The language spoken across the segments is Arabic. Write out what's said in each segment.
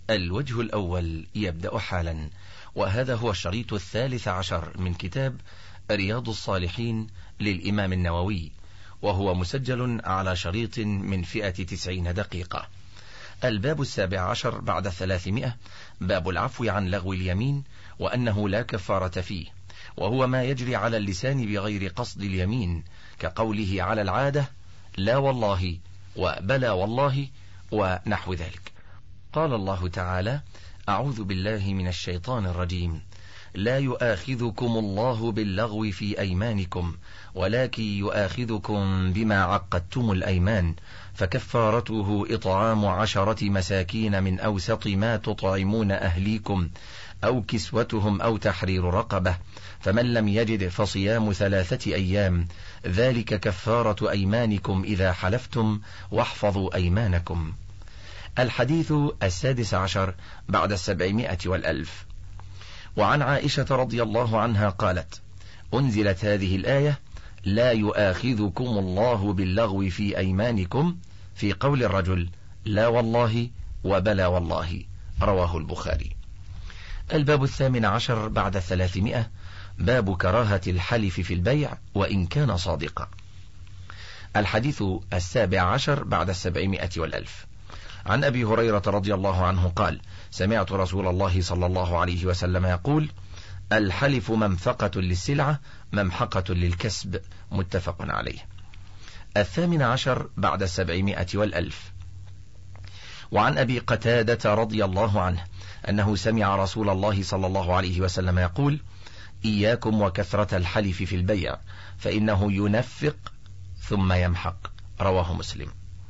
الوجه الأول يبدأ حالا، وهذا هو الشريط 13 من كتاب رياض الصالحين للإمام النووي، وهو مسجل على شريط من فئة 90 دقيقة. الباب 17 بعد 300، باب العفو عن لغو اليمين وأنه لا كفارة فيه، وهو ما يجري على اللسان بغير قصد اليمين، كقوله على العادة لا والله وبلا والله ونحو ذلك. قال الله تعالى: أعوذ بالله من الشيطان الرجيم: لا يؤاخذكم الله باللغو في أيمانكم ولكن يؤاخذكم بما عقدتم الأيمان، فكفارته إطعام 10 مساكين من أوسط ما تطعمون أهليكم أو كسوتهم أو تحرير رقبة، فمن لم يجد فصيام 3 أيام، ذلك كفارة أيمانكم إذا حلفتم، واحفظوا أيمانكم. الحديث 16 بعد 700 والألف. وعن عائشة رضي الله عنها قالت: أنزلت هذه الآية: لا يؤاخذكم الله باللغو في أيمانكم، في قول الرجل لا والله وبلا والله، رواه البخاري. الباب 18 بعد 300، باب كراهة الحلف في البيع وإن كان صادقا. الحديث 17 بعد 700 والألف. عن أبي هريرة رضي الله عنه قال: سمعت رسول الله صلى الله عليه وسلم يقول: الحلف منفقة للسلعة ممحقة للكسب، متفق عليه. 18 بعد 700 والألف. وعن أبي قتادة رضي الله عنه أنه سمع رسول الله صلى الله عليه وسلم يقول: إياكم وكثرة الحلف في البيع فإنه ينفق ثم يمحق، رواه مسلم.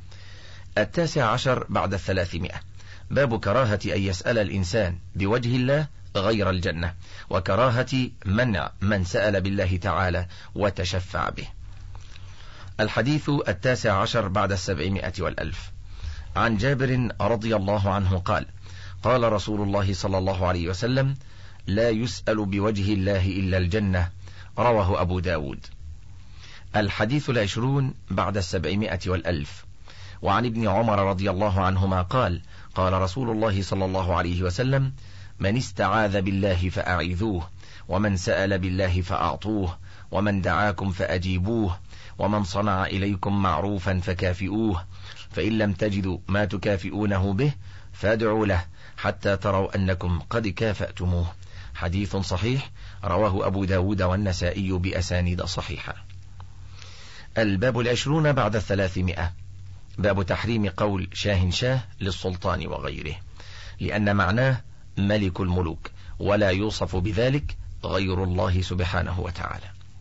19 بعد 300، باب كراهة أن يسأل الإنسان بوجه الله غير الجنة، وكراهة منع من سأل بالله تعالى وتشفع به. الحديث 19 بعد 700 والألف. عن جابر رضي الله عنه قال: قال رسول الله صلى الله عليه وسلم: لا يسأل بوجه الله إلا الجنة، رواه أبو داود. الحديث 20 بعد 700 والألف. وعن ابن عمر رضي الله عنهما قال: قال رسول الله صلى الله عليه وسلم: من استعاذ بالله فأعيذوه، ومن سأل بالله فأعطوه، ومن دعاكم فأجيبوه، ومن صنع إليكم معروفا فكافئوه، فإن لم تجدوا ما تكافئونه به فادعوا له حتى تروا أنكم قد كافأتموه. حديث صحيح، رواه أبو داود والنسائي بأسانيد صحيحة. الباب 20 بعد 300، باب تحريم قول شاه شاه للسلطان وغيره، لأن معناه ملك الملوك، ولا يوصف بذلك غير الله سبحانه وتعالى.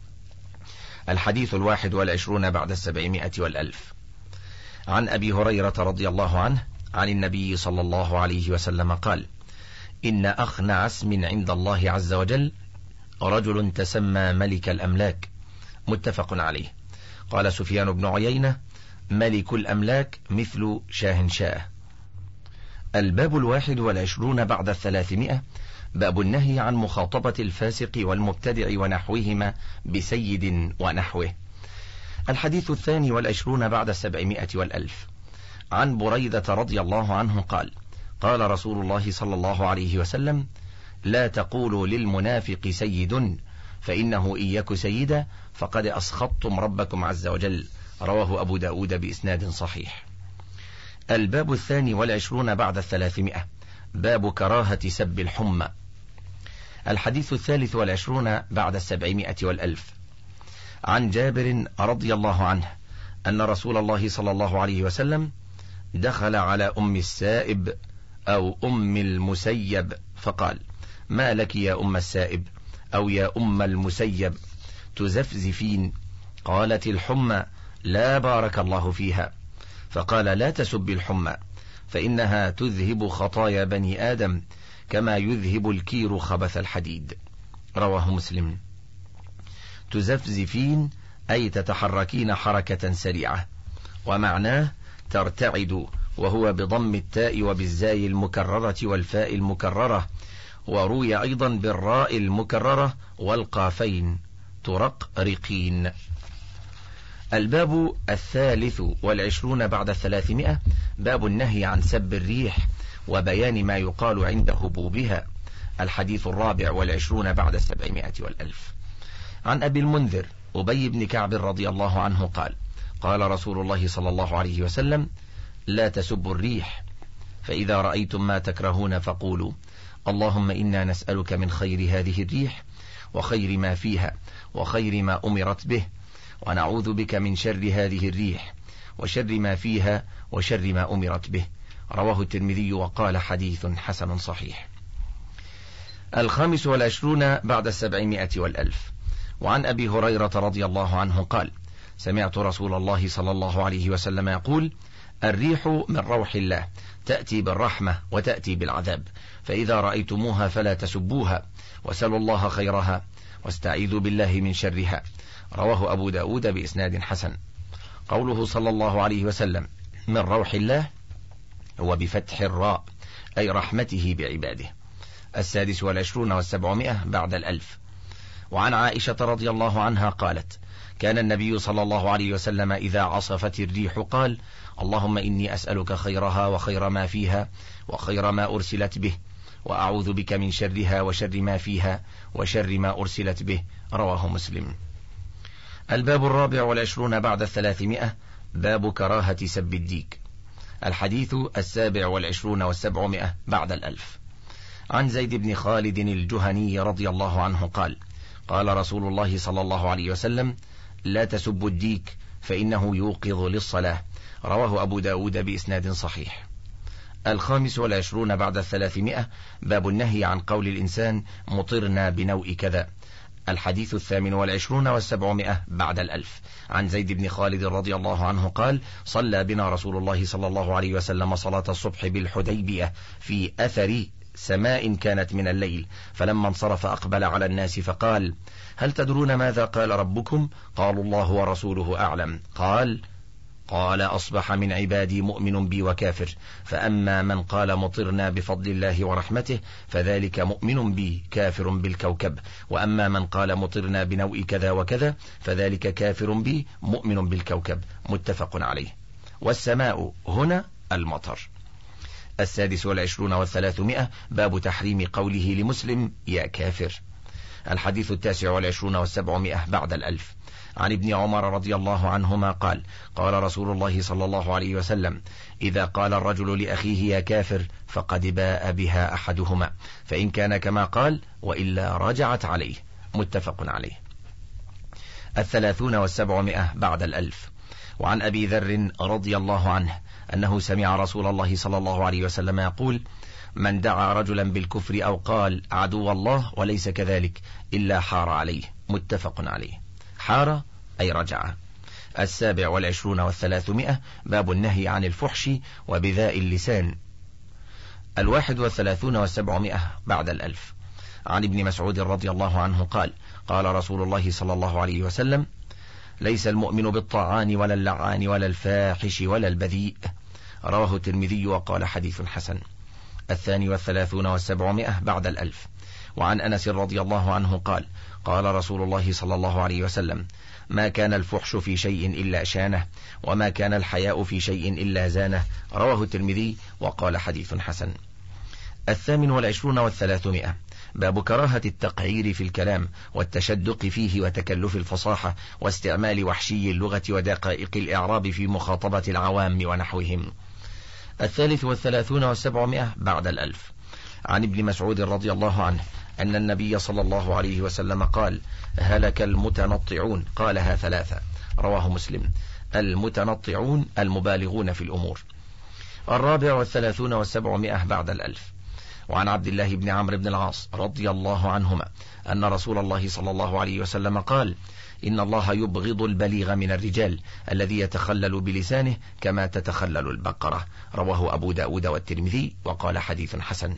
الحديث 21 بعد 700 والألف. عن أبي هريرة رضي الله عنه عن النبي صلى الله عليه وسلم قال: إن أخنع اسم عند الله عز وجل رجل تسمى ملك الأملاك، متفق عليه. قال سفيان بن عيينة: ملك الأملاك مثل شاه شاه. الباب 21 بعد 300، باب النهي عن مخاطبة الفاسق والمبتدع ونحوهما بسيد ونحوه. الحديث 22 بعد 700 والألف. عن بريدة رضي الله عنه قال: قال رسول الله صلى الله عليه وسلم: لا تقولوا للمنافق سيد، فإنه إن يك سيدا فقد أسخطتم ربكم عز وجل، رواه أبو داود بإسناد صحيح. الباب 22 بعد 300، باب كراهة سب الحمى. الحديث 23 بعد 700 والألف. عن جابر رضي الله عنه أن رسول الله صلى الله عليه وسلم دخل على أم السائب أو أم المسيب فقال: ما لك يا أم السائب أو يا أم المسيب تزفزفين؟ قالت: الحمى، لا بارك الله فيها. فقال: لا تسب الحمى، فإنها تذهب خطايا بني آدم كما يذهب الكير خبث الحديد، رواه مسلم. تزفزفين أي تتحركين حركة سريعة، ومعناه ترتعد، وهو بضم التاء وبالزاي المكررة والفاء المكررة، وروي أيضا بالراء المكررة والقافين، ترقرقين. الباب 23 بعد 300، باب النهي عن سب الريح وبيان ما يقال عند هبوبها. الحديث 24 بعد 700 والألف. عن أبي المنذر أبي بن كعب رضي الله عنه قال: قال رسول الله صلى الله عليه وسلم: لا تسبوا الريح، فإذا رأيتم ما تكرهون فقولوا: اللهم إنا نسألك من خير هذه الريح وخير ما فيها وخير ما أمرت به، ونعوذ بك من شر هذه الريح وشر ما فيها وشر ما أمرت به. رواه الترمذي وقال: حديث حسن صحيح. 25 بعد 700 والألف. وعن أبي هريرة رضي الله عنه قال: سمعت رسول الله صلى الله عليه وسلم يقول: الريح من روح الله، تأتي بالرحمة وتأتي بالعذاب، فإذا رأيتموها فلا تسبوها، وسلوا الله خيرها واستعيذوا بالله من شرها. رواه أبو داود بإسناد حسن. قوله صلى الله عليه وسلم من روح الله هو بفتح الراء، أي رحمته بعباده. 26 و700 بعد الألف. وعن عائشة رضي الله عنها قالت: كان النبي صلى الله عليه وسلم إذا عصفت الريح قال: اللهم إني أسألك خيرها وخير ما فيها وخير ما أرسلت به، وأعوذ بك من شرها وشر ما فيها وشر ما أرسلت به. رواه مسلم. الباب 24 بعد 300. باب كراهة سب الديك. الحديث 27 و700 بعد الألف. عن زيد بن خالد الجهني رضي الله عنه قال: قال رسول الله صلى الله عليه وسلم: لا تسبوا الديك فإنه يوقظ للصلاة. رواه أبو داود بإسناد صحيح. 25 بعد 300. باب النهي عن قول الإنسان مطرنا بنوء كذا. الحديث 28 و700 بعد الألف. عن زيد بن خالد رضي الله عنه قال: صلى بنا رسول الله صلى الله عليه وسلم صلاة الصبح بالحديبية في أثر سماء كانت من الليل، فلما انصرف أقبل على الناس فقال: هل تدرون ماذا قال ربكم؟ قالوا: الله ورسوله أعلم. قال: أصبح من عبادي مؤمن بي وكافر، فأما من قال مطرنا بفضل الله ورحمته فذلك مؤمن بي كافر بالكوكب، وأما من قال مطرنا بنوء كذا وكذا فذلك كافر بي مؤمن بالكوكب. متفق عليه. والسماء هنا المطر. 26 و300. باب تحريم قوله لمسلم يا كافر. الحديث 29 و700 بعد الألف. عن ابن عمر رضي الله عنهما قال: قال رسول الله صلى الله عليه وسلم: إذا قال الرجل لأخيه يا كافر فقد باء بها أحدهما، فإن كان كما قال وإلا رجعت عليه. متفق عليه. 30 و700 بعد الألف. وعن أبي ذر رضي الله عنه أنه سمع رسول الله صلى الله عليه وسلم يقول: من دعا رجلا بالكفر أو قال عدو الله وليس كذلك إلا حار عليه. متفق عليه. حار أي رجع. 27 و300. باب النهي عن الفحش وبذاء اللسان. 31 و700 بعد الألف. عن ابن مسعود رضي الله عنه قال: قال رسول الله صلى الله عليه وسلم: ليس المؤمن بالطعان ولا اللعان ولا الفاحش ولا البذيء. رواه الترمذي وقال: حديث حسن. 32 و700 بعد الألف. وعن أنس رضي الله عنه قال: قال رسول الله صلى الله عليه وسلم: ما كان الفحش في شيء إلا شانه، وما كان الحياء في شيء إلا زانه. رواه الترمذي وقال: حديث حسن. 28 و300. باب كراهة التقعير في الكلام والتشدق فيه وتكلف الفصاحة واستعمال وحشي اللغة ودقائق الإعراب في مخاطبة العوام ونحوهم. 33 و700 بعد الألف. عن ابن مسعود رضي الله عنه أن النبي صلى الله عليه وسلم قال: هلك المتنطعون. قالها 3. رواه مسلم. المتنطعون المبالغون في الأمور. 34 و700 بعد الألف. وعن عبد الله بن عمرو بن العاص رضي الله عنهما أن رسول الله صلى الله عليه وسلم قال: إن الله يبغض البليغ من الرجال الذي يتخلل بلسانه كما تتخلل البقرة. رواه أبو داود والترمذي وقال: حديث حسن.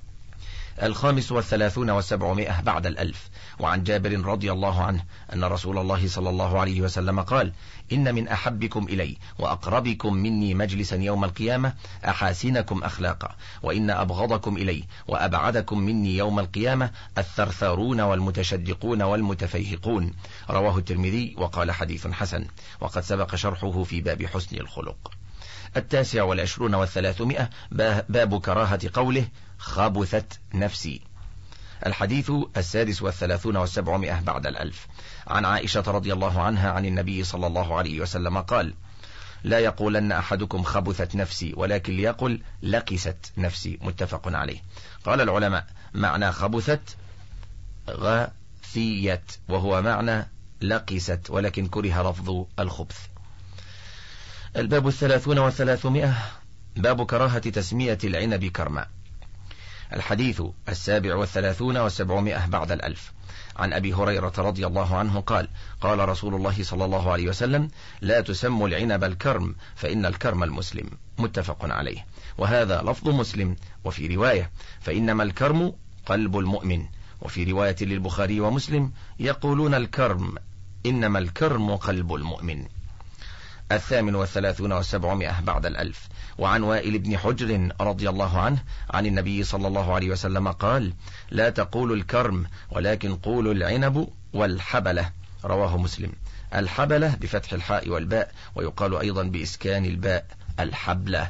35 و700 بعد الألف. وعن جابر رضي الله عنه أن رسول الله صلى الله عليه وسلم قال: إن من أحبكم إلي وأقربكم مني مجلسا يوم القيامة أحاسنكم أخلاقا، وإن أبغضكم إلي وأبعدكم مني يوم القيامة الثرثارون والمتشدقون والمتفيهقون. رواه الترمذي وقال: حديث حسن. وقد سبق شرحه في باب حسن الخلق. 29 و300 باب كراهة قوله خبثت نفسي. الحديث 36 و700 بعد 1000 عن عائشة رضي الله عنها عن النبي صلى الله عليه وسلم قال: لا يقولن أحدكم خبثت نفسي ولكن ليقل لقست نفسي. متفق عليه. قال العلماء: معنى خبثت غثيت، وهو معنى لقست، ولكن كره لفظ الخبث. الباب 30 و300 باب كراهة تسمية العنب كرما. الحديث 37 و700 بعد 1000 عن أبي هريرة رضي الله عنه قال: قال رسول الله صلى الله عليه وسلم: لا تسموا العنب الكرم فإن الكرم المسلم. متفق عليه. وهذا لفظ مسلم. وفي رواية: فإنما الكرم قلب المؤمن. وفي رواية للبخاري ومسلم: يقولون الكرم إنما الكرم قلب المؤمن. 38 و700 بعد 1000 وعن وائل بن حجر رضي الله عنه عن النبي صلى الله عليه وسلم قال: لا تقولوا الكرم ولكن قولوا العنب والحبلة. رواه مسلم. الحبلة بفتح الحاء والباء، ويقال أيضا بإسكان الباء الحبلة.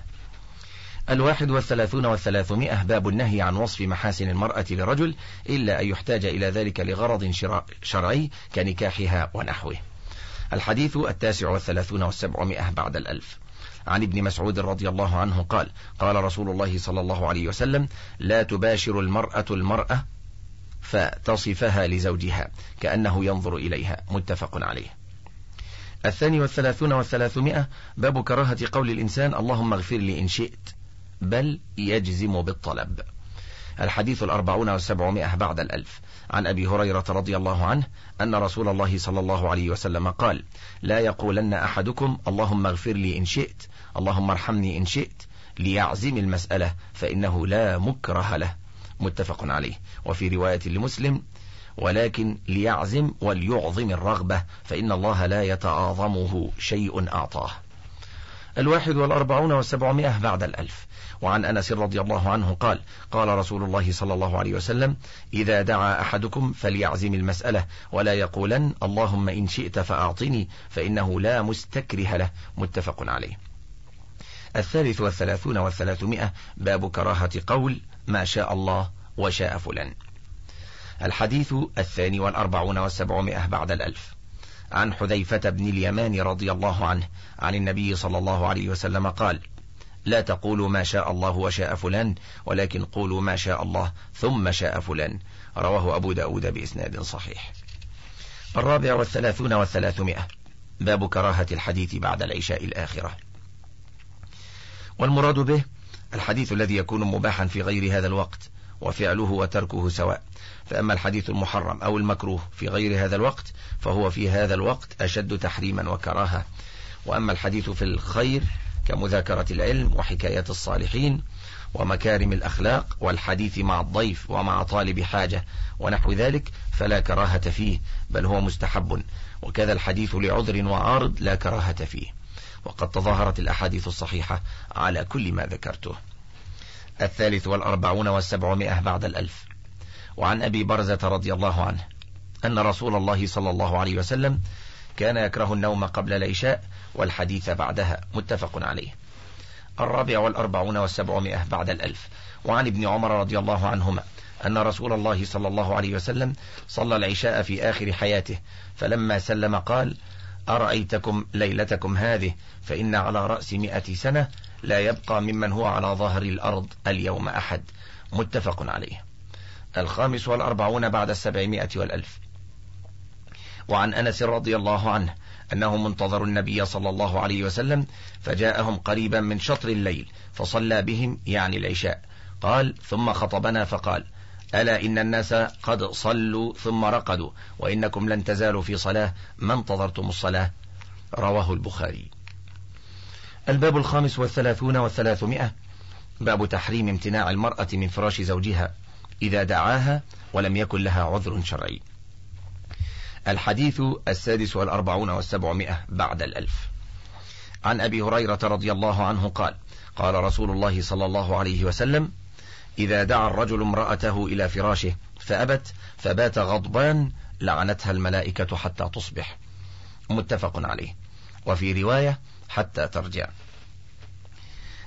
31 و300 باب النهي عن وصف محاسن المرأة لرجل إلا أن يحتاج إلى ذلك لغرض شرعي كنكاحها ونحوه. الحديث 39 و700 بعد 1000 عن ابن مسعود رضي الله عنه قال: قال رسول الله صلى الله عليه وسلم: لا تباشر المرأة فتصفها لزوجها كأنه ينظر إليها. متفق عليه. 32 و300 باب كراهة قول الإنسان: اللهم اغفر لي إن شئت، بل يجزم بالطلب. الحديث 40 و700 بعد 1000 عن أبي هريرة رضي الله عنه أن رسول الله صلى الله عليه وسلم قال: لا يقولن أحدكم اللهم اغفر لي إن شئت، اللهم ارحمني إن شئت، ليعزم المسألة فإنه لا مكره له. متفق عليه. وفي رواية لمسلم: ولكن ليعزم وليعظم الرغبة فإن الله لا يتعاظمه شيء أعطاه. 41 و700 بعد 1000 وعن أنس رضي الله عنه قال: قال رسول الله صلى الله عليه وسلم: إذا دعا أحدكم فليعزم المسألة ولا يقولن اللهم إن شئت فأعطني فإنه لا مستكره له. متفق عليه. 33 و300 باب كراهة قول ما شاء الله وشاء فلان. الحديث 42 و700 بعد 1000 عن حذيفة بن اليمان رضي الله عنه عن النبي صلى الله عليه وسلم قال: لا تقولوا ما شاء الله وشاء فلان ولكن قولوا ما شاء الله ثم شاء فلان. رواه أبو داود بإسناد صحيح. 34 و300 باب كراهة الحديث بعد العشاء الآخرة. والمراد به الحديث الذي يكون مباحا في غير هذا الوقت وفعله وتركه سواء. فأما الحديث المحرم أو المكروه في غير هذا الوقت فهو في هذا الوقت أشد تحريما وكراهة. وأما الحديث في الخير كمذاكرة العلم وحكاية الصالحين ومكارم الأخلاق والحديث مع الضيف ومع طالب حاجة ونحو ذلك فلا كراهة فيه، بل هو مستحب. وكذا الحديث لعذر وعارض لا كراهة فيه، وقد تظاهرت الأحاديث الصحيحة على كل ما ذكرته. 43 و700 بعد 1000 وعن أبي برزة رضي الله عنه أن رسول الله صلى الله عليه وسلم كان يكره النوم قبل العشاء والحديث بعدها. متفق عليه. 44 و700 بعد 1000 وعن ابن عمر رضي الله عنهما أن رسول الله صلى الله عليه وسلم صلى العشاء في آخر حياته، فلما سلم قال: أرأيتكم ليلتكم هذه فإن على رأس 100 سنة لا يبقى ممن هو على ظهر الأرض اليوم أحد. متفق عليه. 45 بعد 700 والألف وعن أنس رضي الله عنه أنه منتظر النبي صلى الله عليه وسلم فجاءهم قريبا من شطر الليل فصلى بهم يعني العشاء. قال: ثم خطبنا فقال: ألا إن الناس قد صلوا ثم رقدوا وإنكم لن تزالوا في صلاة ما انتظرتم الصلاة. رواه البخاري. الباب 35 و300 باب تحريم امتناع المرأة من فراش زوجها إذا دعاها ولم يكن لها عذر شرعي. الحديث 46 و700 بعد 1000 عن أبي هريرة رضي الله عنه قال: قال رسول الله صلى الله عليه وسلم: إذا دعا الرجل امرأته إلى فراشه فأبت فبات غضبان لعنتها الملائكة حتى تصبح. متفق عليه. وفي رواية: حتى ترجع.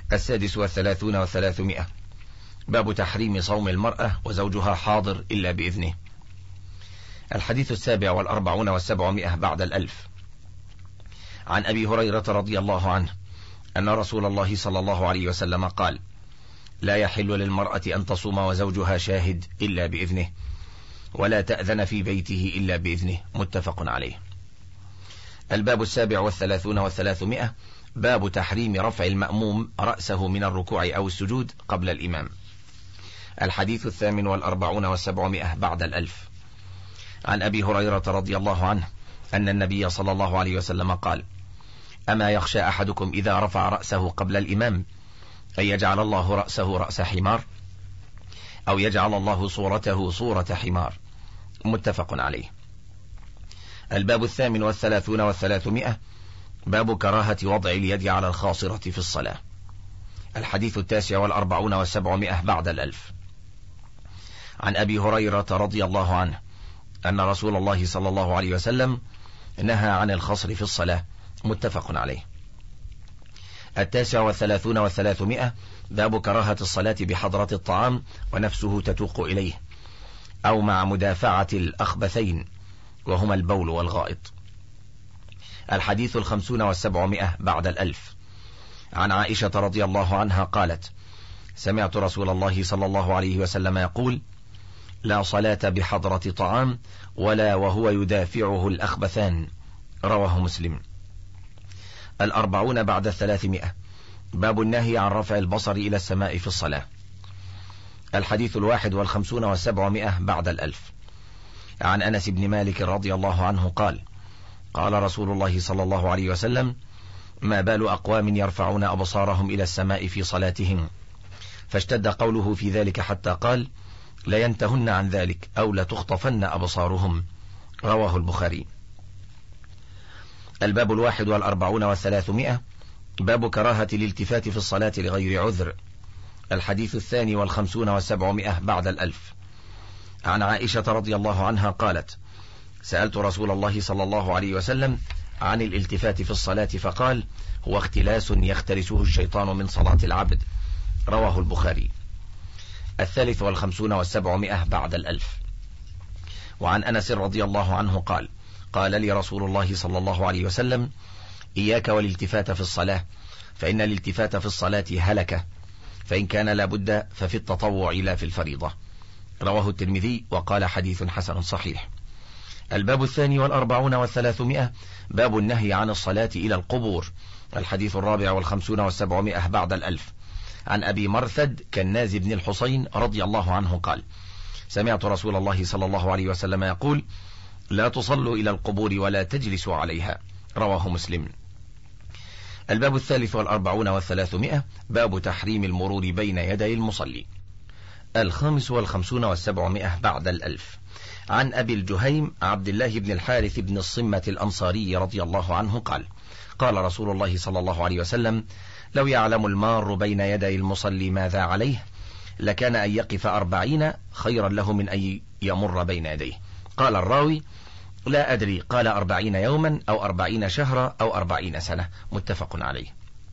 36 و300. باب تحريم صوم المرأة وزوجها حاضر إلا بإذنه. الحديث 47 و700 بعد 1000. عن أبي هريرة رضي الله عنه أن رسول الله صلى الله عليه وسلم قال: لا يحل للمرأة أن تصوم وزوجها شاهد إلا بإذنه، ولا تأذن في بيته إلا بإذنه. متفق عليه. الباب 37 و300. باب تحريم رفع المأموم رأسه من الركوع أو السجود قبل الإمام. الحديث 48 و700 بعد 1000. عن أبي هريرة رضي الله عنه أن النبي صلى الله عليه وسلم قال: أما يخشى أحدكم إذا رفع رأسه قبل الإمام أن يجعل الله رأسه رأس حمار، أو يجعل الله صورته صورة حمار. متفق عليه. الباب 38 و300. باب كراهة وضع اليد على الخاصرة في الصلاة. الحديث 49 و700 بعد 1000. عن أبي هريرة رضي الله عنه أن رسول الله صلى الله عليه وسلم نهى عن الخصر في الصلاة. متفق عليه. 39 و300. باب كراهة الصلاة بحضرة الطعام ونفسه تتوق إليه، أو مع مدافعة الأخبثين وهما البول والغائط. الحديث 50 و700 بعد 1000. عن عائشة رضي الله عنها قالت: سمعت رسول الله صلى الله عليه وسلم يقول: لا صلاة بحضرة طعام ولا وهو يدافعه الأخبثان. رواه مسلم. 40 بعد 300. باب النهي عن رفع البصر إلى السماء في الصلاة. الحديث 51 و700 بعد 1000. عن أنس بن مالك رضي الله عنه قال: قال رسول الله صلى الله عليه وسلم: ما بال أقوام يرفعون أبصارهم إلى السماء في صلاتهم، فاشتد قوله في ذلك حتى قال: لينتهن عن ذلك أو لتخطفن أبصارهم. رواه البخاري. الباب 41 و300. باب كراهة الالتفات في الصلاة لغير عذر. الحديث 52 و700 بعد 1000. عن عائشة رضي الله عنها قالت: سألت رسول الله صلى الله عليه وسلم عن الالتفات في الصلاة فقال: هو اختلاس يختلسه الشيطان من صلاة العبد. رواه البخاري. 53 و700 بعد 1000. وعن أنس رضي الله عنه قال: قال لي رسول الله صلى الله عليه وسلم: إياك والالتفات في الصلاة، فإن الالتفات في الصلاة هلكة، فإن كان لابد ففي التطوع لا في الفريضة. رواه الترمذي وقال: حديث حسن صحيح. الباب 42 و300. باب النهي عن الصلاة إلى القبور. الحديث 54 و700 بعد 1000. عن أبي مرثد كناز بن الحصين رضي الله عنه قال: سمعت رسول الله صلى الله عليه وسلم يقول: لا تصلوا إلى القبور ولا تجلسوا عليها. رواه مسلم. الباب 43 و300. باب تحريم المرور بين يدي المصلي. 55 و700 بعد 1000. عن أبي الجهيم عبد الله بن الحارث بن الصمة الأنصاري رضي الله عنه قال: قال رسول الله صلى الله عليه وسلم: لو يعلم المار بين يدي المصلي ماذا عليه لكان أن يقف 40 خيرا له من أن يمر بين يديه. قال الراوي: لا أدري، قال 40 يوما أو 40 شهرا أو 40 سنة. متفق عليه.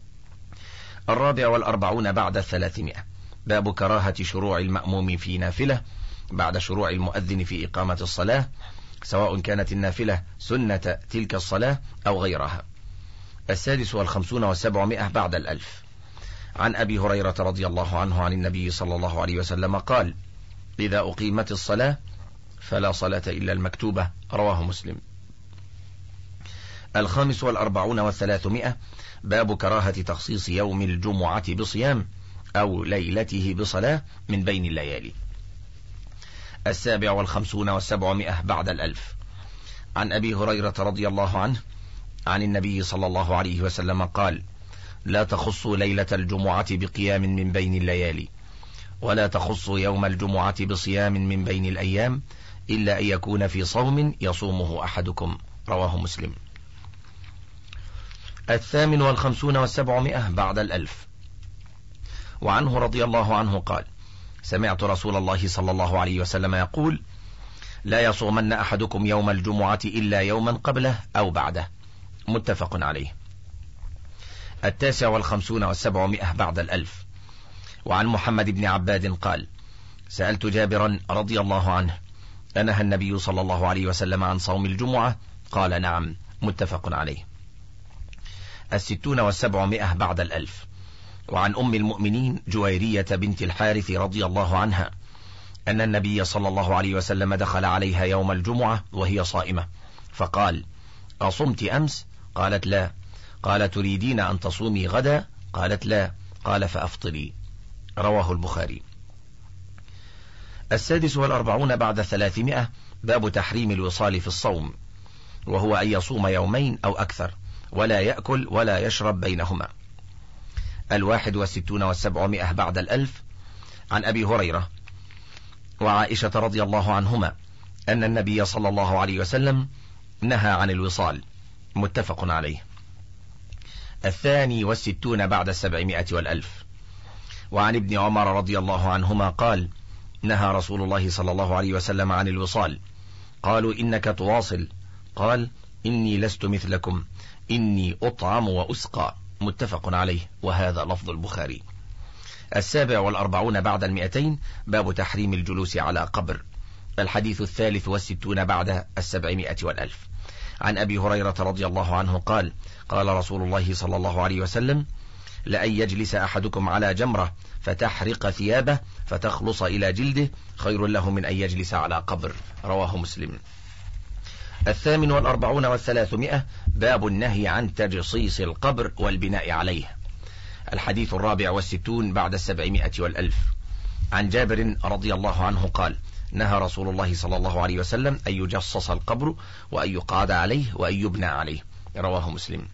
44 بعد 300. باب كراهة شروع المأموم في نافلة بعد شروع المؤذن في إقامة الصلاة، سواء كانت النافلة سنة تلك الصلاة أو غيرها. 56 و700 بعد 1000. عن أبي هريرة رضي الله عنه عن النبي صلى الله عليه وسلم قال: إذا أقيمت الصلاة فلا صلاة إلا المكتوبة. رواه مسلم. 45 و300. باب كراهة تخصيص يوم الجمعة بصيام أو ليلته بصلاة من بين الليالي. 57 و700 بعد 1000. عن أبي هريرة رضي الله عنه عن النبي صلى الله عليه وسلم قال: لا تخصوا ليلة الجمعة بقيام من بين الليالي، ولا تخصوا يوم الجمعة بصيام من بين الأيام، إلا أن يكون في صوم يصومه أحدكم. رواه مسلم. 58 و700 بعد 1000. وعنه رضي الله عنه قال: سمعت رسول الله صلى الله عليه وسلم يقول: لا يصومن أحدكم يوم الجمعة إلا يوما قبله أو بعده. متفق عليه. 59 بعد 1000. وعن محمد بن عباد قال: سألت جابرا رضي الله عنه: أنهى النبي صلى الله عليه وسلم عن صوم الجمعة؟ قال: نعم. متفق عليه. 60 بعد 1000. وعن أم المؤمنين جويرية بنت الحارث رضي الله عنها أن النبي صلى الله عليه وسلم دخل عليها يوم الجمعة وهي صائمة، فقال: أصمت أمس؟ قالت: لا. قال: تريدين أن تصومي غدا؟ قالت: لا. قال: فأفطري. رواه البخاري. 46 بعد 300. باب تحريم الوصال في الصوم، وهو أن يصوم يومين أو أكثر ولا يأكل ولا يشرب بينهما. 61 بعد 1000. عن أبي هريرة وعائشة رضي الله عنهما أن النبي صلى الله عليه وسلم نهى عن الوصال. متفق عليه. 62 بعد 700 والألف. وعن ابن عمر رضي الله عنهما قال: نهى رسول الله صلى الله عليه وسلم عن الوصال. قالوا: إنك تواصل؟ قال: إني لست مثلكم، إني أطعم وأسقى. متفق عليه، وهذا لفظ البخاري. 47 بعد 200. باب تحريم الجلوس على قبر. الحديث 63 بعد 700 والألف. عن أبي هريرة رضي الله عنه قال: قال رسول الله صلى الله عليه وسلم: لأن يجلس أحدكم على جمرة فتحرق ثيابه فتخلص إلى جلده خير له من أن يجلس على قبر. رواه مسلم. 48 و300. باب النهي عن تجصيص القبر والبناء عليه. الحديث 64 بعد 700 والألف. عن جابر رضي الله عنه قال: نهى رسول الله صلى الله عليه وسلم أن يجصص القبر وأن يقعد عليه وأن يبنى عليه. رواه مسلم.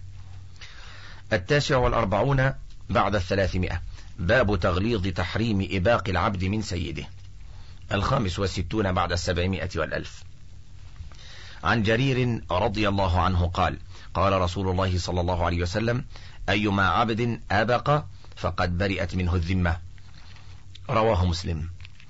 49 بعد 300. باب تغليظ تحريم إباق العبد من سيده. 65 بعد 700 والألف. عن جرير رضي الله عنه قال: قال رسول الله صلى الله عليه وسلم: أيما عبد أبق فقد برئت منه الذمة. رواه مسلم.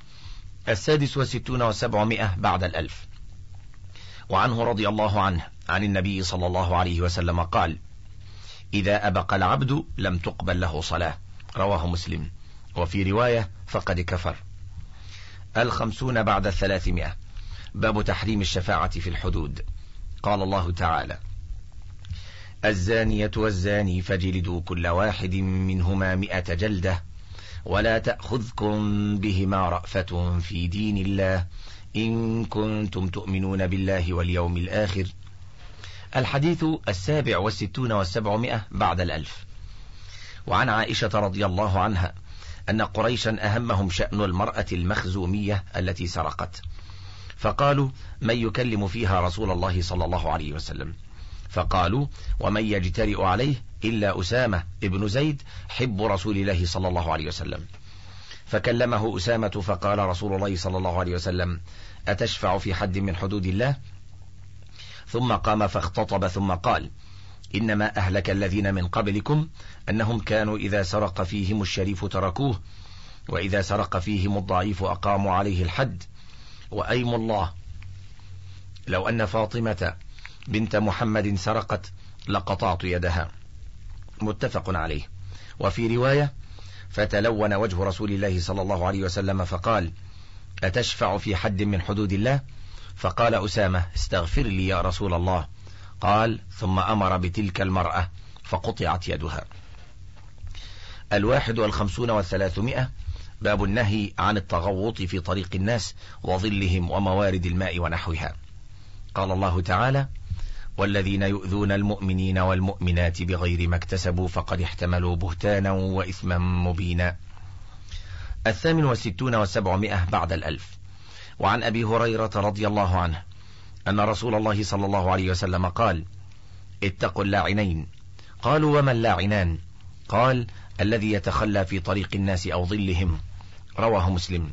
66 و700 بعد 1000. وعنه رضي الله عنه عن النبي صلى الله عليه وسلم قال: إذا أبق العبد لم تقبل له صلاة. رواه مسلم. وفي رواية: فقد كفر. 50 بعد 300. باب تحريم الشفاعة في الحدود. قال الله تعالى: الزانية والزاني فاجلدوا كل واحد منهما 100 جلدة ولا تأخذكم بهما رأفة في دين الله إن كنتم تؤمنون بالله واليوم الآخر. الحديث 67 و700 بعد 1000. وعن عائشة رضي الله عنها أن قريشا أهمهم شأن المرأة المخزومية التي سرقت، فقالوا: من يكلم فيها رسول الله صلى الله عليه وسلم؟ فقالوا: ومن يجترئ عليه إلا أسامة ابن زيد حب رسول الله صلى الله عليه وسلم. فكلمه أسامة فقال رسول الله صلى الله عليه وسلم: أتشفع في حد من حدود الله؟ ثم قام فاختطب ثم قال: إنما أهلك الذين من قبلكم أنهم كانوا إذا سرق فيهم الشريف تركوه، وإذا سرق فيهم الضعيف أقاموا عليه الحد، وأيم الله لو أن فاطمة بنت محمد سرقت لقطعت يدها. متفق عليه. وفي رواية: فتلون وجه رسول الله صلى الله عليه وسلم فقال: أتشفع في حد من حدود الله؟ فقال أسامة: استغفر لي يا رسول الله. قال: ثم أمر بتلك المرأة فقطعت يدها. 51 و300. باب النهي عن التغوط في طريق الناس وظلهم وموارد الماء ونحوها. قال الله تعالى: والذين يؤذون المؤمنين والمؤمنات بغير ما اكتسبوا فقد احتملوا بهتانا وإثما مبينا. 68 و700 بعد 1000. وعن أبي هريرة رضي الله عنه أن رسول الله صلى الله عليه وسلم قال: اتقوا اللاعنين. قالوا: وما اللاعنان؟ قال: الذي يتخلى في طريق الناس أو ظلهم. رواه مسلم.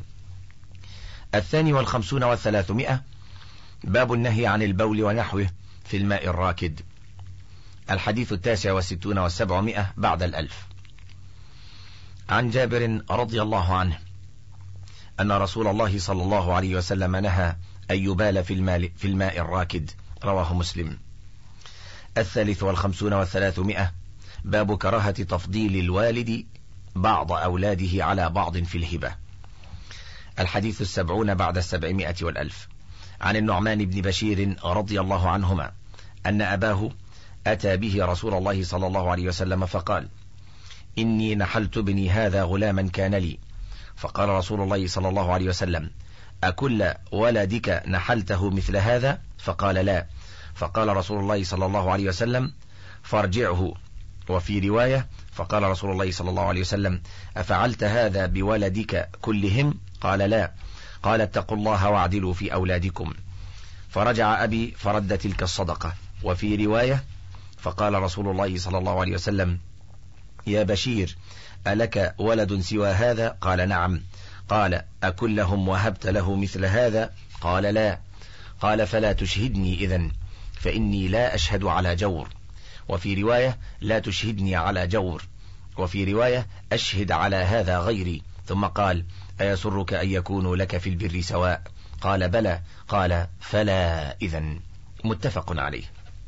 52 و300. باب النهي عن البول ونحوه في الماء الراكد. الحديث 69 و700 بعد 1000. عن جابر رضي الله عنه أن رسول الله صلى الله عليه وسلم نهى أن يبال في الماء الراكد. رواه مسلم. 53 و300. باب كراهة تفضيل الوالد بعض أولاده على بعض في الهبة. الحديث 70 بعد 700 والألف. عن النعمان بن بشير رضي الله عنهما أن أباه أتى به رسول الله صلى الله عليه وسلم فقال: إني نحلت ابني هذا غلاما كان لي. فقال رسول الله صلى الله عليه وسلم: أكل ولدك نحلته مثل هذا؟ فقال: لا. فقال رسول الله صلى الله عليه وسلم: فارجعه. وفي رواية: فقال رسول الله صلى الله عليه وسلم: أفعلت هذا بولدك كلهم؟ قال: لا. قال: اتقوا الله واعدلوا في أولادكم. فرجع أبي فرد تلك الصدقة. وفي رواية: فقال رسول الله صلى الله عليه وسلم: يا بشير، ألك ولد سوى هذا؟ قال: نعم. قال: أكلهم وهبت له مثل هذا؟ قال: لا. قال: فلا تشهدني إذن، فإني لا أشهد على جور. وفي رواية: لا تشهدني على جور. وفي رواية: أشهد على هذا غيري. ثم قال: أيسرك أن يكونوا لك في البر سواء؟ قال: بلى. قال: فلا إذن. متفق عليه.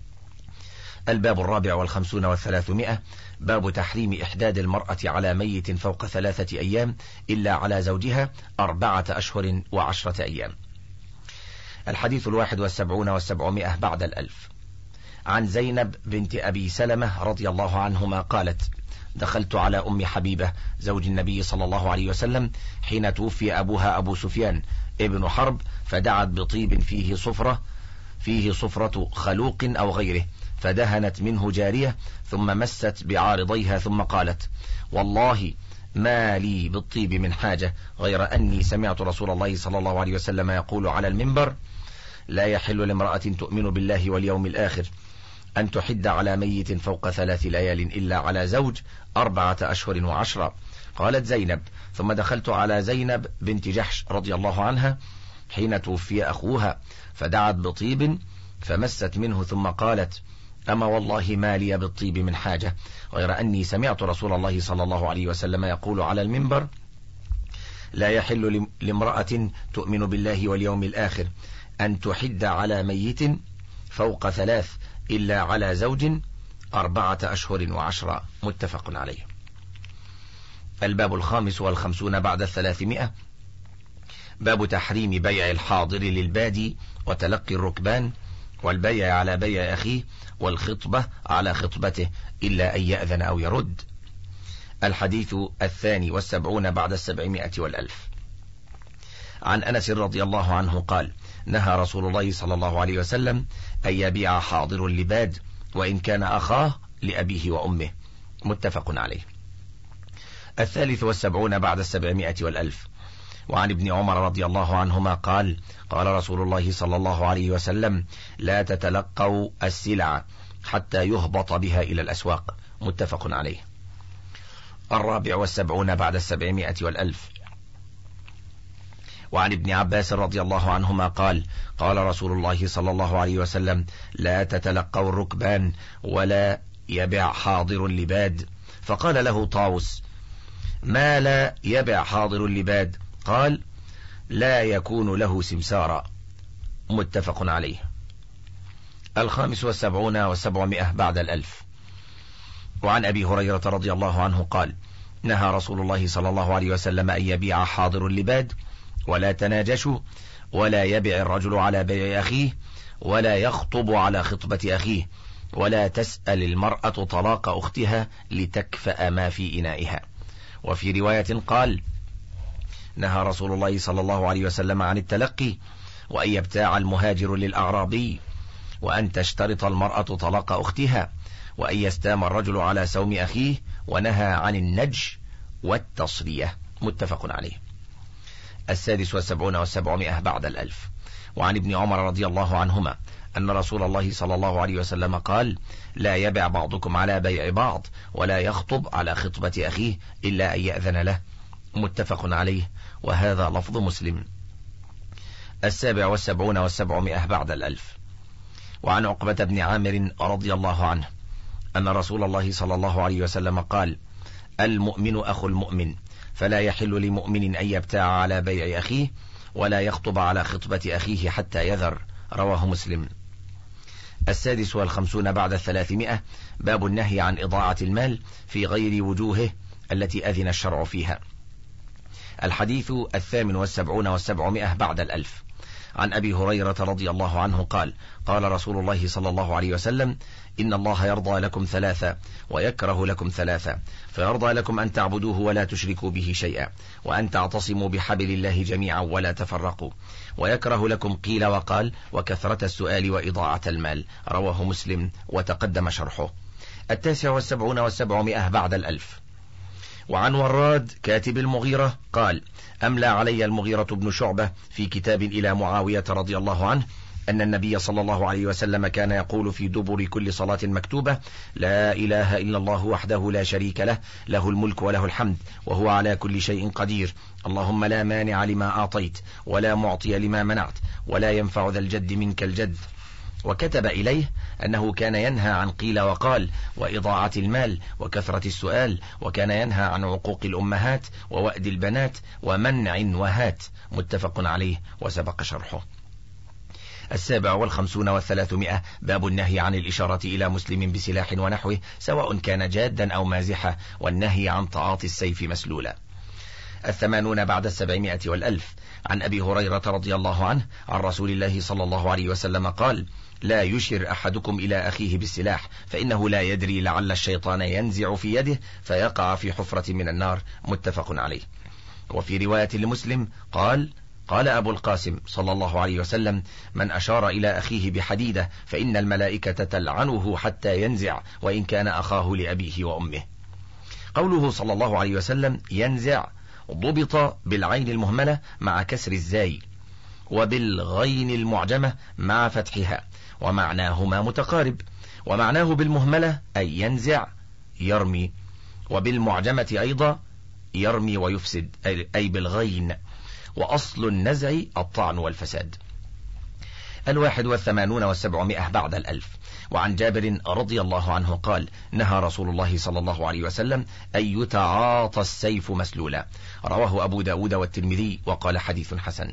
الباب 54 والثلاثمائة. باب تحريم إحداد المرأة على ميت فوق 3 أيام إلا على زوجها 4 أشهر و10 أيام. الحديث 71 والسبعمائة بعد الألف. عن زينب بنت أبي سلمة رضي الله عنهما قالت: دخلت على أم حبيبة زوج النبي صلى الله عليه وسلم حين توفي أبوها أبو سفيان ابن حرب، فدعت بطيب فيه صفرة خلوق أو غيره، فدهنت منه جارية، ثم مست بعارضيها، ثم قالت: والله ما لي بالطيب من حاجة، غير أني سمعت رسول الله صلى الله عليه وسلم يقول على المنبر: لا يحل لامرأة تؤمن بالله واليوم الآخر أن تحد على ميت فوق 3 ليال إلا على زوج 4 أشهر و10. قالت زينب: ثم دخلت على زينب بنت جحش رضي الله عنها حين توفي أخوها، فدعت بطيب فمست منه، ثم قالت: أما والله ما لي بالطيب من حاجة، غير أني سمعت رسول الله صلى الله عليه وسلم يقول على المنبر: لا يحل لامرأة تؤمن بالله واليوم الآخر أن تحد على ميت فوق 3 إلا على زوج 4 أشهر و10. متفق عليه. الباب 55 بعد 300. باب تحريم بيع الحاضر للبادي وتلقي الركبان والبيع على بيع أخيه والخطبة على خطبته إلا أن يأذن أو يرد. الحديث 72 بعد 700 والألف. عن أنس رضي الله عنه قال: نهى رسول الله صلى الله عليه وسلم أن يبيع حاضر لباد وإن كان أخاه لأبيه وأمه. متفق عليه. 73 بعد 700 والألف. وعن ابن عمر رضي الله عنهما قال: قال رسول الله صلى الله عليه وسلم: لا تتلقوا السلع حتى يهبط بها إلى الأسواق. متفق عليه. 74 بعد 700 والألف. وعن ابن عباس رضي الله عنهما قال: قال رسول الله صلى الله عليه وسلم: لا تتلقوا الركبان ولا يبع حاضر لباد. فقال له طاووس: ما لا يبع حاضر لباد؟ قال: لا يكون له سمسارا. متفق عليه. 75 و700 بعد الألف. وعن أبي هريرة رضي الله عنه قال: نهى رسول الله صلى الله عليه وسلم أن يبيع حاضر لباد ولا تناجشوا ولا يبع الرجل على بيع أخيه ولا يخطب على خطبة أخيه ولا تسأل المرأة طلاق أختها لتكفأ ما في إنائها. وفي رواية قال: نهى رسول الله صلى الله عليه وسلم عن التلقي وأن يبتاع المهاجر للأعرابي وأن تشترط المرأة طلاق أختها وأن يستام الرجل على سوم أخيه، ونهى عن النج والتصرية. متفق عليه. 76 و700 بعد الألف. وعن ابن عمر رضي الله عنهما أن رسول الله صلى الله عليه وسلم قال: لا يبع بعضكم على بيع بعض ولا يخطب على خطبة أخيه إلا أن يأذن له. متفق عليه، وهذا لفظ مسلم. 77 و700 بعد الألف. وعن عقبة بن عامر رضي الله عنه أن رسول الله صلى الله عليه وسلم قال: المؤمن أخو المؤمن، فلا يحل لمؤمن أن يبتاع على بيع أخيه ولا يخطب على خطبة أخيه حتى يذر. رواه مسلم. السادس والخمسون بعد 300 باب النهي عن إضاعة المال في غير وجوهه التي أذن الشرع فيها. الحديث 78 و700 بعد 1000 عن أبي هريرة رضي الله عنه قال: قال رسول الله صلى الله عليه وسلم: إن الله يرضى لكم ثلاثة ويكره لكم ثلاثة، فيرضى لكم أن تعبدوه ولا تشركوا به شيئا، وأن تعتصموا بحبل الله جميعا ولا تفرقوا، ويكره لكم قيل وقال وكثرة السؤال وإضاعة المال. رواه مسلم وتقدم شرحه. 79 و700 بعد 1000 وعن وراد كاتب المغيرة قال: أملى علي المغيرة بن شعبة في كتاب إلى معاوية رضي الله عنه أن النبي صلى الله عليه وسلم كان يقول في دبر كل صلاة مكتوبة: لا إله إلا الله وحده لا شريك له، له الملك وله الحمد وهو على كل شيء قدير، اللهم لا مانع لما أعطيت ولا معطي لما منعت ولا ينفع ذا الجد منك الجد. وكتب إليه أنه كان ينهى عن قيل وقال وإضاعة المال وكثرة السؤال، وكان ينهى عن عقوق الأمهات ووأد البنات ومنع وهات. متفق عليه وسبق شرحه. 57 و300 باب النهي عن الإشارة إلى مسلم بسلاح ونحوه سواء كان جادا أو مازحا، والنهي عن تعاطي السيف مسلولا. 80 بعد 700 و1000 عن أبي هريرة رضي الله عنه عن رسول الله صلى الله عليه وسلم قال: لا يشر أحدكم إلى أخيه بالسلاح، فإنه لا يدري لعل الشيطان ينزع في يده فيقع في حفرة من النار. متفق عليه. وفي رواية لمسلم قال أبو القاسم صلى الله عليه وسلم: من أشار إلى أخيه بحديدة فإن الملائكة تلعنه حتى ينزع، وإن كان أخاه لأبيه وأمه. قوله صلى الله عليه وسلم ينزع ضبط بالعين المهملة مع كسر الزاي، وبالغين المعجمة مع فتحها، ومعناهما متقارب. ومعناه بالمهملة أي ينزع يرمي، وبالمعجمة أيضا يرمي ويفسد أي بالغين، وأصل النزع الطعن والفساد. 81 و700 بعد 1000 وعن جابر رضي الله عنه قال: نهى رسول الله صلى الله عليه وسلم أن يتعاطى السيف مسلولا. رواه أبو داود والترمذي وقال حديث حسن.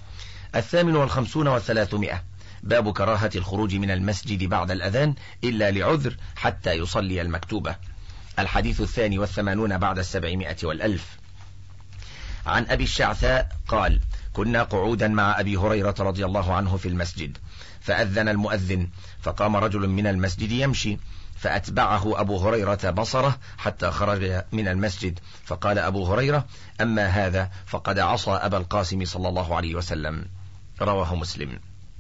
58 و300 باب كراهة الخروج من المسجد بعد الأذان إلا لعذر حتى يصلي المكتوبة. الحديث 82 بعد 700 و1000 عن أبي الشعثاء قال: كنا قعودا مع أبي هريرة رضي الله عنه في المسجد، فأذن المؤذن، فقام رجل من المسجد يمشي، فأتبعه أبو هريرة بصره حتى خرج من المسجد، فقال أبو هريرة: أما هذا فقد عصى أبا القاسم صلى الله عليه وسلم. رواه مسلم.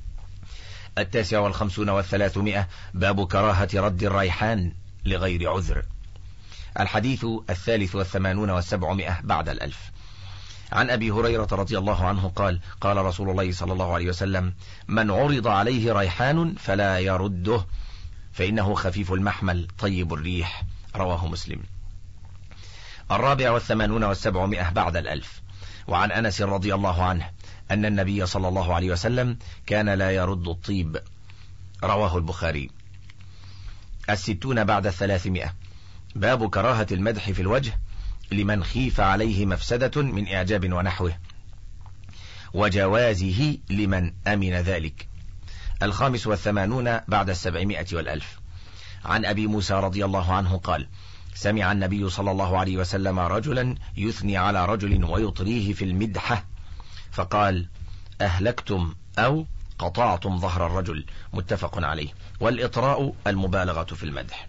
59 و300 باب كراهة رد الريحان لغير عذر. الحديث 83 و700 بعد 1000 عن أبي هريرة رضي الله عنه قال: قال رسول الله صلى الله عليه وسلم: من عرض عليه ريحان فلا يرده، فإنه خفيف المحمل طيب الريح. رواه مسلم. 84 و700 بعد 1000 وعن أنس رضي الله عنه أن النبي صلى الله عليه وسلم كان لا يرد الطيب. رواه البخاري. 60 بعد 300 باب كراهة المدح في الوجه لمن خيف عليه مفسدة من إعجاب ونحوه، وجوازه لمن أمن ذلك. 85 بعد 700 و1000 عن أبي موسى رضي الله عنه قال: سمع النبي صلى الله عليه وسلم رجلا يثني على رجل ويطريه في المدحة، فقال: أهلكتم أو قطعتم ظهر الرجل. متفق عليه. والإطراء المبالغة في المدح.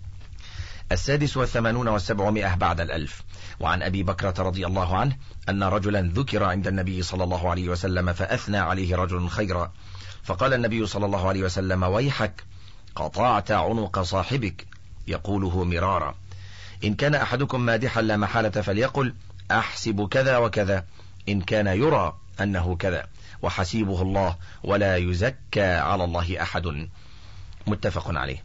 86 و700 بعد 1000 وعن أبي بكرة رضي الله عنه أن رجلا ذكر عند النبي صلى الله عليه وسلم فأثنى عليه رجل خيرا، فقال النبي صلى الله عليه وسلم: ويحك، قطعت عنق صاحبك، يقوله مرارا. إن كان أحدكم مادحا لا محالة فليقل: أحسب كذا وكذا، إن كان يرى أنه كذا، وحسيبه الله ولا يزكى على الله أحد. متفق عليه.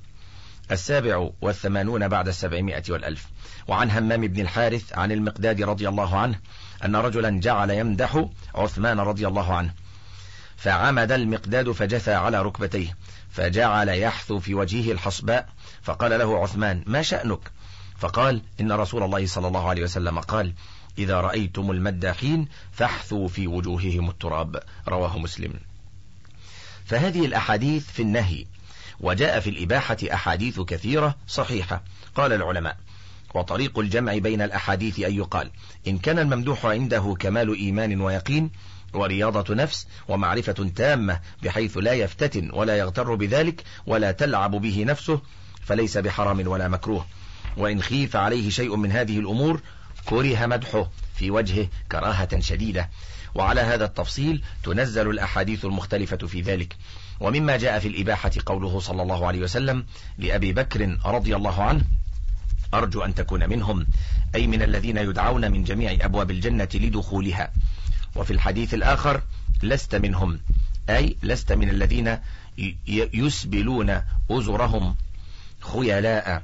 87 بعد 700 و1000 وعن همام بن الحارث عن المقداد رضي الله عنه أن رجلا جعل يمدح عثمان رضي الله عنه، فعمد المقداد فجثى على ركبتيه، فجعل يحثو في وجهه الحصباء، فقال له عثمان: ما شأنك؟ فقال: إن رسول الله صلى الله عليه وسلم قال: إذا رأيتم المداحين فاحثوا في وجوههم التراب. رواه مسلم. فهذه الأحاديث في النهي، وجاء في الإباحة أحاديث كثيرة صحيحة. قال العلماء: وطريق الجمع بين الأحاديث أن يقال إن كان الممدوح عنده كمال إيمان ويقين ورياضة نفس ومعرفة تامة بحيث لا يفتتن ولا يغتر بذلك ولا تلعب به نفسه فليس بحرام ولا مكروه، وإن خيف عليه شيء من هذه الأمور كره مدحه في وجهه كراهة شديدة. وعلى هذا التفصيل تنزل الأحاديث المختلفة في ذلك. ومما جاء في الإباحة قوله صلى الله عليه وسلم لأبي بكر رضي الله عنه: أرجو أن تكون منهم، أي من الذين يدعون من جميع أبواب الجنة لدخولها. وفي الحديث الآخر: لست منهم، أي لست من الذين يسبلون أزرهم خيلاء.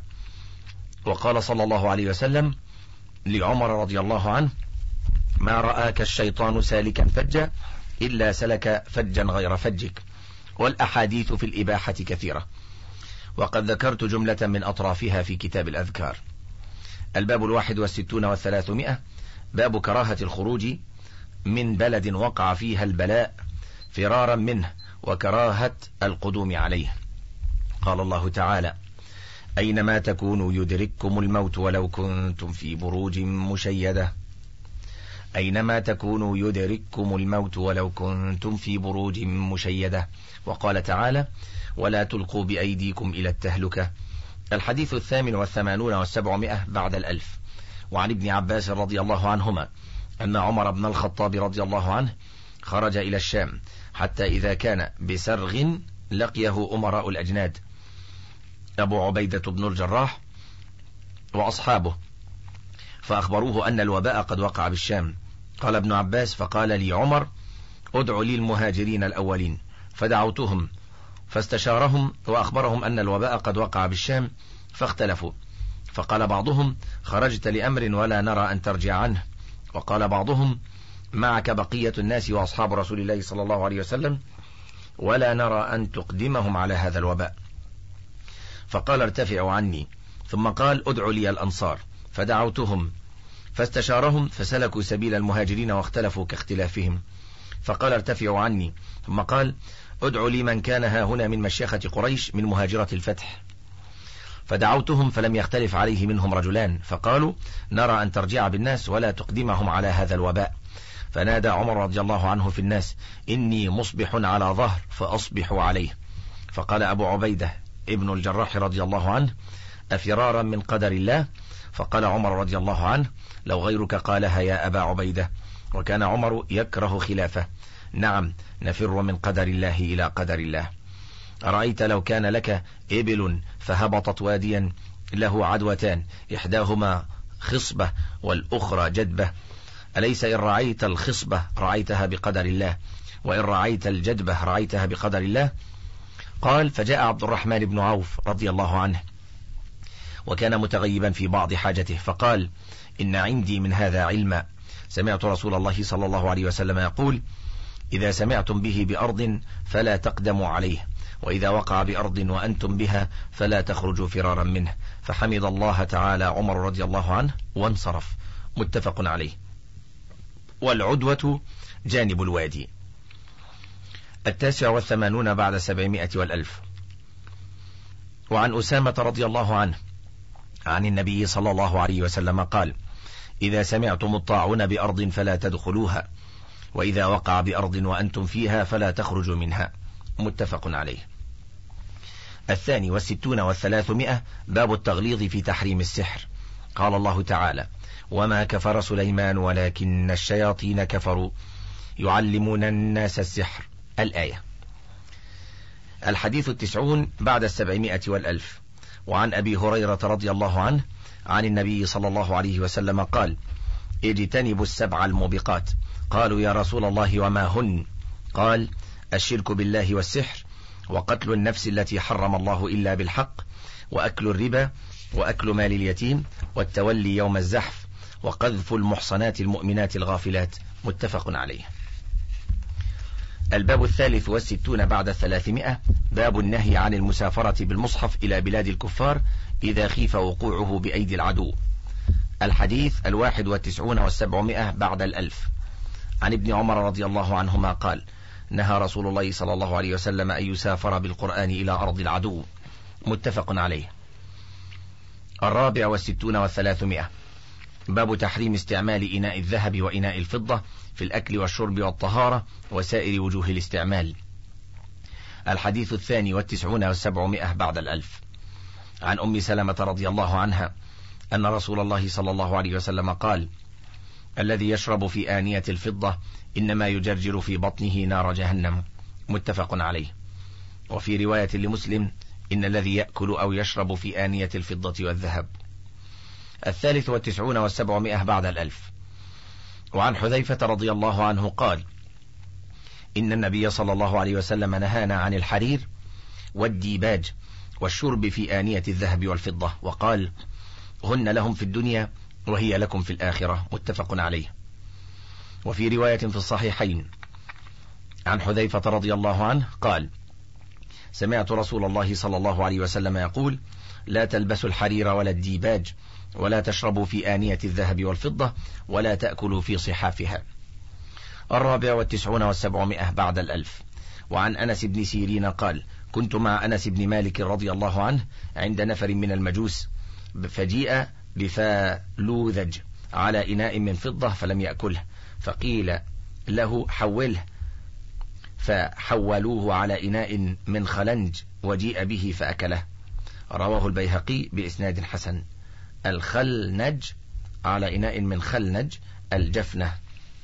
وقال صلى الله عليه وسلم لعمر رضي الله عنه: ما رآك الشيطان سالكا فجا إلا سلك فجا غير فجك. والأحاديث في الإباحة كثيرة، وقد ذكرت جملة من أطرافها في كتاب الأذكار. الباب 61 و300 باب كراهة الخروج من بلد وقع فيها البلاء فرارا منه وكراهة القدوم عليه. قال الله تعالى: أينما تكونوا يدرككم الموت ولو كنتم في بروج مشيدة. أينما تكونوا يدرككم الموت ولو كنتم في بروج مشيدة. وقال تعالى: ولا تلقوا بأيديكم إلى التهلكة. الحديث 88 و700 بعد 1000. وعن ابن عباس رضي الله عنهما أن عمر بن الخطاب رضي الله عنه خرج إلى الشام حتى إذا كان بسرغ لقيه أمراء الأجناد أبو عبيدة بن الجراح وأصحابه، فأخبروه أن الوباء قد وقع بالشام. قال ابن عباس: فقال لي عمر: ادع لي المهاجرين الأولين، فدعوتهم فاستشارهم وأخبرهم أن الوباء قد وقع بالشام، فاختلفوا. فقال بعضهم: خرجت لأمر ولا نرى أن ترجع عنه. وقال بعضهم: معك بقية الناس وأصحاب رسول الله صلى الله عليه وسلم ولا نرى أن تقدمهم على هذا الوباء. فقال: ارتفعوا عني. ثم قال: ادعوا لي الأنصار، فدعوتهم فاستشارهم فسلكوا سبيل المهاجرين واختلفوا كاختلافهم. فقال: ارتفعوا عني. ثم قال: ادعوا لي من كان ها هنا من مشيخة قريش من مهاجرة الفتح. فدعوتهم فلم يختلف عليه منهم رجلان، فقالوا: نرى أن ترجع بالناس ولا تقدمهم على هذا الوباء. فنادى عمر رضي الله عنه في الناس: إني مصبح على ظهر فأصبحوا عليه. فقال أبو عبيدة ابن الجراح رضي الله عنه: أفرارا من قدر الله؟ فقال عمر رضي الله عنه: لو غيرك قالها يا أبا عبيدة. وكان عمر يكره خلافه. نعم، نفر من قدر الله إلى قدر الله. أرأيت لو كان لك إبل فهبطت واديا له عدوتان إحداهما خصبة والأخرى جدبة، أليس إن رعيت الخصبة رعيتها بقدر الله، وإن رعيت الجدبة رعيتها بقدر الله؟ قال: فجاء عبد الرحمن بن عوف رضي الله عنه وكان متغيبا في بعض حاجته، فقال: إن عندي من هذا علما، سمعت رسول الله صلى الله عليه وسلم يقول: إذا سمعتم به بأرض فلا تقدموا عليه، وإذا وقع بأرض وأنتم بها فلا تخرجوا فرارا منه. فحمد الله تعالى عمر رضي الله عنه وانصرف. متفق عليه. والعدوة جانب الوادي. 89 بعد 700 و1000. وعن أسامة رضي الله عنه عن النبي صلى الله عليه وسلم قال: إذا سمعتم الطاعون بأرض فلا تدخلوها، وإذا وقع بأرض وأنتم فيها فلا تخرجوا منها. متفق عليه. 62 و300 باب التغليظ في تحريم السحر. قال الله تعالى: وما كفر سليمان ولكن الشياطين كفروا يعلمون الناس السحر. الآية. الحديث 90 بعد 700 و1000. وعن أبي هريرة رضي الله عنه عن النبي صلى الله عليه وسلم قال: اجتنبوا السبع الموبقات. قالوا: يا رسول الله وما هن؟ قال: الشرك بالله والسحر، وقتل النفس التي حرم الله إلا بالحق، وأكل الربا، وأكل مال اليتيم، والتولي يوم الزحف، وقذف المحصنات المؤمنات الغافلات. متفق عليه. الباب 63 بعد 300 باب النهي عن المسافرة بالمصحف إلى بلاد الكفار إذا خيف وقوعه بأيدي العدو. الحديث 91 و700 بعد 1000. عن ابن عمر رضي الله عنهما قال: نهى رسول الله صلى الله عليه وسلم أن يسافر بالقرآن إلى أرض العدو، متفق عليه. 64 و300 باب تحريم استعمال إناء الذهب وإناء الفضة في الأكل والشرب والطهارة وسائر وجوه الاستعمال. الحديث 92 و700 بعد 1000 عن أم سلمة رضي الله عنها أن رسول الله صلى الله عليه وسلم قال: الذي يشرب في آنية الفضة إنما يجرجر في بطنه نار جهنم، متفق عليه. وفي رواية لمسلم: إن الذي يأكل أو يشرب في آنية الفضة والذهب. 93 و700 بعد 1000 وعن حذيفة رضي الله عنه قال: إن النبي صلى الله عليه وسلم نهانا عن الحرير والديباج والشرب في آنية الذهب والفضة، وقال: هن لهم في الدنيا وهي لكم في الآخرة، متفق عليه. وفي رواية في الصحيحين عن حذيفة رضي الله عنه قال: سمعت رسول الله صلى الله عليه وسلم يقول: لا تلبسوا الحرير ولا الديباج ولا تشربوا في آنية الذهب والفضة ولا تأكلوا في صحافها. 94 و700 بعد 1000 وعن أنس بن سيرين قال: كنت مع أنس بن مالك رضي الله عنه عند نفر من المجوس، فجيء بفالوذج على إناء من فضة فلم يأكله، فقيل له حوله، فحولوه على إناء من خلنج وجيء به فأكله. رواه البيهقي بإسناد حسن. الخلنج على إناء من خلنج الجفنة.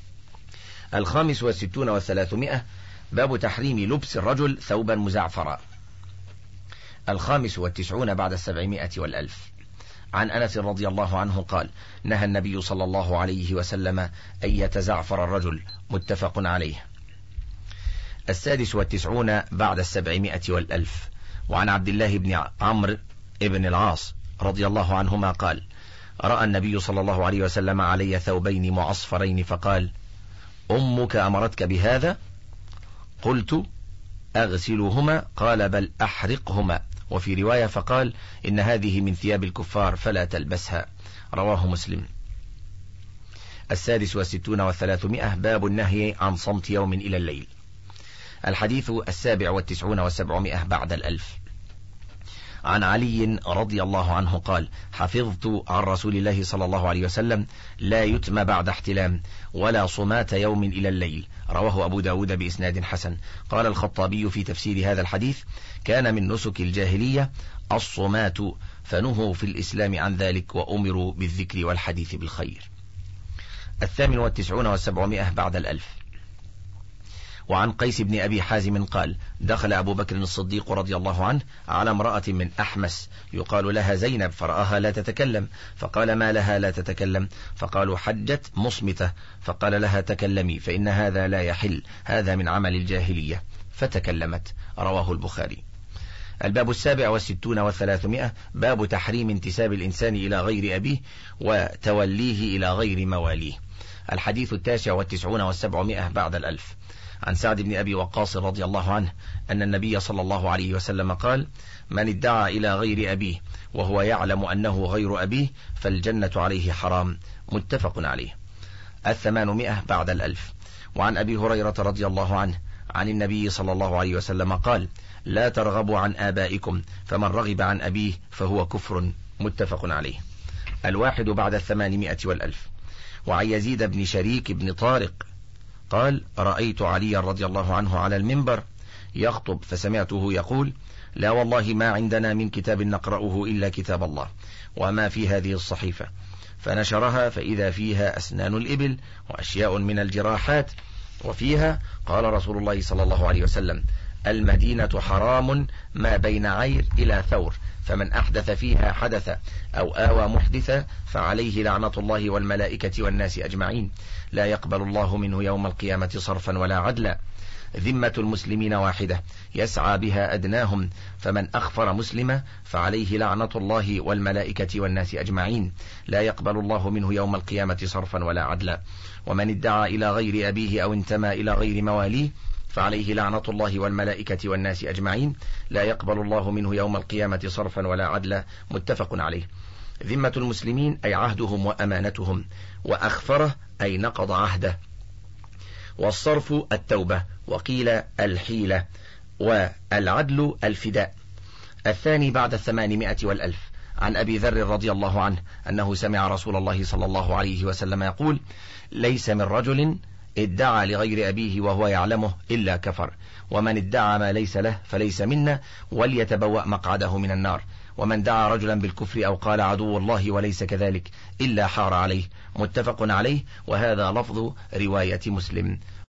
65 و300 باب تحريم لبس الرجل ثوبا مزعفرا. 95 بعد 700 و1000 عن أنس رضي الله عنه قال: نهى النبي صلى الله عليه وسلم أن يتزعفر الرجل، متفق عليه. 96 بعد 700 و1000 وعن عبد الله بن عمرو بن العاص رضي الله عنهما قال: رأى النبي صلى الله عليه وسلم علي ثوبين معصفرين فقال: أمك أمرتك بهذا؟ قلت: أغسلهما؟ قال: بل أحرقهما. وفي رواية فقال: إن هذه من ثياب الكفار فلا تلبسها. رواه مسلم. 66 و300 باب النهي عن صمت يوم إلى الليل. الحديث 97 و700 بعد 1000 عن علي رضي الله عنه قال: حفظت عن رسول الله صلى الله عليه وسلم: لا يتم بعد احتلام ولا صمات يوم إلى الليل. رواه أبو داود بإسناد حسن. قال الخطابي في تفسير هذا الحديث: كان من نسك الجاهلية الصمات، فنهوا في الإسلام عن ذلك وأمروا بالذكر والحديث بالخير. 98 و700 بعد 1000 وعن قيس بن أبي حازم قال: دخل أبو بكر الصديق رضي الله عنه على امرأة من أحمس يقال لها زينب، فرآها لا تتكلم، فقال: ما لها لا تتكلم؟ فقالوا: حجت مصمتة. فقال لها: تكلمي، فإن هذا لا يحل، هذا من عمل الجاهلية. فتكلمت. رواه البخاري. الباب 67 و300 باب تحريم انتساب الإنسان إلى غير أبيه وتوليه إلى غير مواليه. الحديث 99 و700 بعد 1000 عن سعد بن أبي وقاص رضي الله عنه أن النبي صلى الله عليه وسلم قال: من ادعى إلى غير أبيه وهو يعلم أنه غير أبيه فالجنة عليه حرام، متفق عليه. 800 بعد 1000 وعن أبي هريرة رضي الله عنه عن النبي صلى الله عليه وسلم قال: لا ترغبوا عن آبائكم، فمن رغب عن أبيه فهو كفر، متفق عليه. 1 بعد 800 و1000 وعن يزيد بن شريك بن طارق قال: رأيت علي رضي الله عنه على المنبر يخطب، فسمعته يقول: لا والله ما عندنا من كتاب نقرأه إلا كتاب الله وما في هذه الصحيفة. فنشرها فإذا فيها أسنان الإبل وأشياء من الجراحات، وفيها قال رسول الله صلى الله عليه وسلم: المدينة حرام ما بين عير إلى ثور، فمن أحدث فيها حدث أو آوى محدثا فعليه لعنة الله والملائكة والناس أجمعين، لا يقبل الله منه يوم القيامة صرفا ولا عدلا. ذمة المسلمين واحدة يسعى بها أدناهم، فمن أخفر مسلما فعليه لعنة الله والملائكة والناس أجمعين، لا يقبل الله منه يوم القيامة صرفا ولا عدلا. ومن ادعى إلى غير أبيه أو انتمى إلى غير مواليه فعليه لعنة الله والملائكة والناس أجمعين، لا يقبل الله منه يوم القيامة صرفا ولا عدلا، متفق عليه. ذمة المسلمين أي عهدهم وأمانتهم، وأخفره أي نقض عهده. والصرف التوبة، وقيل الحيلة، والعدل الفداء. الثاني بعد 800 والألف، عن أبي ذر رضي الله عنه أنه سمع رسول الله صلى الله عليه وسلم يقول: ليس من رجل ادعى لغير أبيه وهو يعلمه إلا كفر، ومن ادعى ما ليس له فليس منا، وليتبوأ مقعده من النار، ومن دعا رجلا بالكفر أو قال عدو الله وليس كذلك إلا حار عليه. متفق عليه، وهذا لفظ رواية مسلم.